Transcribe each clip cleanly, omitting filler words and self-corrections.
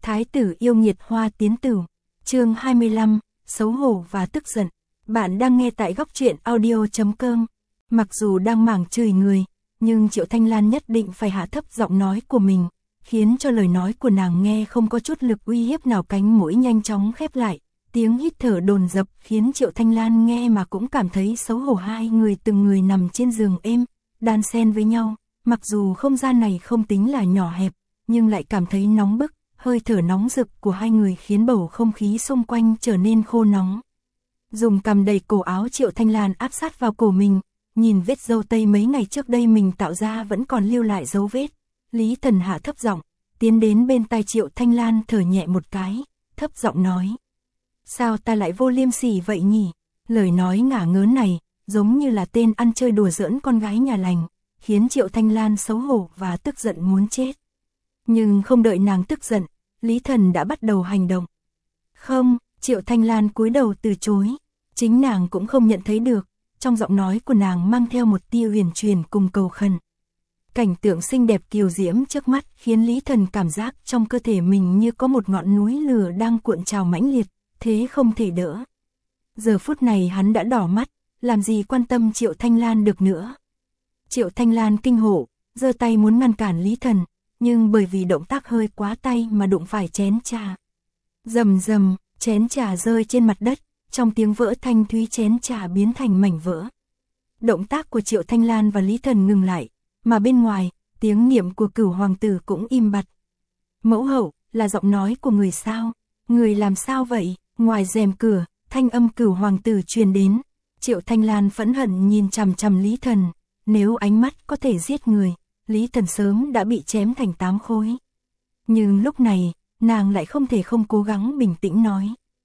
Thái tử yêu nghiệt hoa tiến tử. Chương 25, xấu hổ và tức giận. Bạn đang nghe tại góc truyện audio.com. Mặc dù đang mảng chửi người, nhưng Triệu Thanh Lan nhất định phải hạ thấp giọng nói của mình, khiến cho lời nói của nàng nghe không có chút lực uy hiếp nào. Cánh mũi nhanh chóng khép lại, tiếng hít thở dồn dập khiến Triệu Thanh Lan nghe mà cũng cảm thấy xấu hổ. Hai người từng người nằm trên giường êm, đan xen với nhau, mặc dù không gian này không tính là nhỏ hẹp, nhưng lại cảm thấy nóng bức. Hơi thở nóng rực của hai người khiến bầu không khí xung quanh trở nên khô nóng. Dùng cằm đầy cổ áo, Triệu Thanh Lan áp sát vào cổ mình, nhìn vết râu tây mấy ngày trước đây mình tạo ra vẫn còn lưu lại dấu vết. Lý Thần hạ thấp giọng, tiến đến bên tai Triệu Thanh Lan thở nhẹ một cái, thấp giọng nói. Sao ta lại vô liêm sỉ vậy nhỉ? Lời nói ngả ngớn này, giống như là tên ăn chơi đùa giỡn con gái nhà lành, khiến Triệu Thanh Lan xấu hổ và tức giận muốn chết. Nhưng không đợi nàng tức giận, Lý Thần đã bắt đầu hành động. Không, Triệu Thanh Lan cúi đầu từ chối. Chính nàng cũng không nhận thấy được, trong giọng nói của nàng mang theo một tia huyền truyền cùng cầu khẩn. Cảnh tượng xinh đẹp kiều diễm trước mắt khiến Lý Thần cảm giác trong cơ thể mình như có một ngọn núi lửa đang cuộn trào mãnh liệt, thế không thể đỡ. Giờ phút này hắn đã đỏ mắt, làm gì quan tâm Triệu Thanh Lan được nữa. Triệu Thanh Lan kinh hổ, giơ tay muốn ngăn cản Lý Thần, nhưng bởi vì động tác hơi quá tay mà đụng phải chén trà. Rầm rầm, chén trà rơi trên mặt đất, trong tiếng vỡ thanh thúy chén trà biến thành mảnh vỡ. Động tác của Triệu Thanh Lan và Lý Thần ngừng lại, mà bên ngoài, tiếng niệm của Cửu hoàng tử cũng im bặt. Mẫu hậu, là giọng nói của người sao? Người làm sao vậy? Ngoài rèm cửa, thanh âm Cửu hoàng tử truyền đến. Triệu Thanh Lan phẫn hận nhìn chằm chằm Lý Thần, nếu ánh mắt có thể giết người, Lý Thần sớm đã bị chém thành 8 khối. Nhưng lúc này, nàng lại không thể không cố gắng bình tĩnh nói.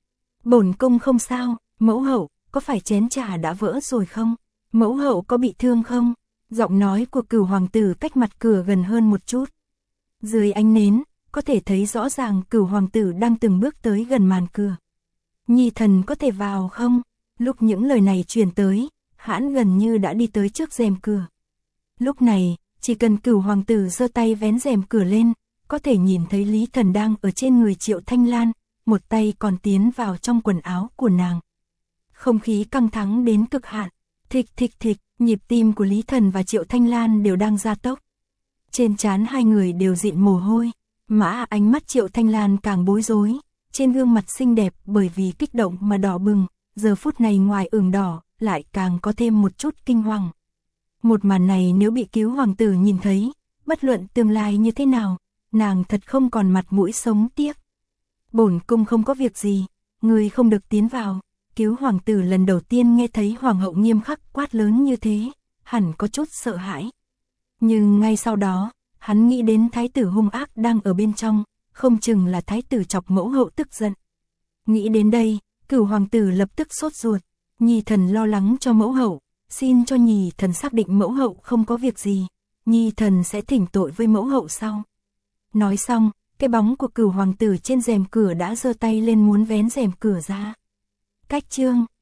Bổn cung không sao, mẫu hậu, có phải chén trà đã vỡ rồi không? Mẫu hậu có bị thương không? Giọng nói của Cửu hoàng tử cách mặt cửa gần hơn một chút. Dưới ánh nến, có thể thấy rõ ràng Cửu hoàng tử đang từng bước tới gần màn cửa. Nhi thần có thể vào không? Lúc những lời này truyền tới, hãn gần như đã đi tới trước rèm cửa. Lúc này, chỉ cần Cửu hoàng tử giơ tay vén rèm cửa lên, có thể nhìn thấy Lý Thần đang ở trên người Triệu Thanh Lan, một tay còn tiến vào trong quần áo của nàng. Không khí căng thẳng đến cực hạn, thịch thịch thịch, nhịp tim của Lý Thần và Triệu Thanh Lan đều đang gia tốc. Trên trán hai người đều dịn mồ hôi, ánh mắt Triệu Thanh Lan càng bối rối, trên gương mặt xinh đẹp bởi vì kích động mà đỏ bừng, giờ phút này ngoài ửng đỏ, lại càng có thêm một chút kinh hoàng. Một màn này nếu bị Cứu hoàng tử nhìn thấy, bất luận tương lai như thế nào, nàng thật không còn mặt mũi sống tiếp. Bổn cung không có việc gì, người không được tiến vào. Cứu hoàng tử lần đầu tiên nghe thấy hoàng hậu nghiêm khắc quát lớn như thế, hẳn có chút sợ hãi. Nhưng ngay sau đó, hắn nghĩ đến thái tử hung ác đang ở bên trong, không chừng là thái tử chọc mẫu hậu tức giận. Nghĩ đến đây, Cửu hoàng tử lập tức sốt ruột, Nhi thần lo lắng cho mẫu hậu, xin cho Nhi thần xác định mẫu hậu không có việc gì, Nhi thần sẽ thỉnh tội với mẫu hậu sau. Nói xong, cái bóng của Cửu hoàng tử trên rèm cửa đã giơ tay lên muốn vén rèm cửa ra. Cách chương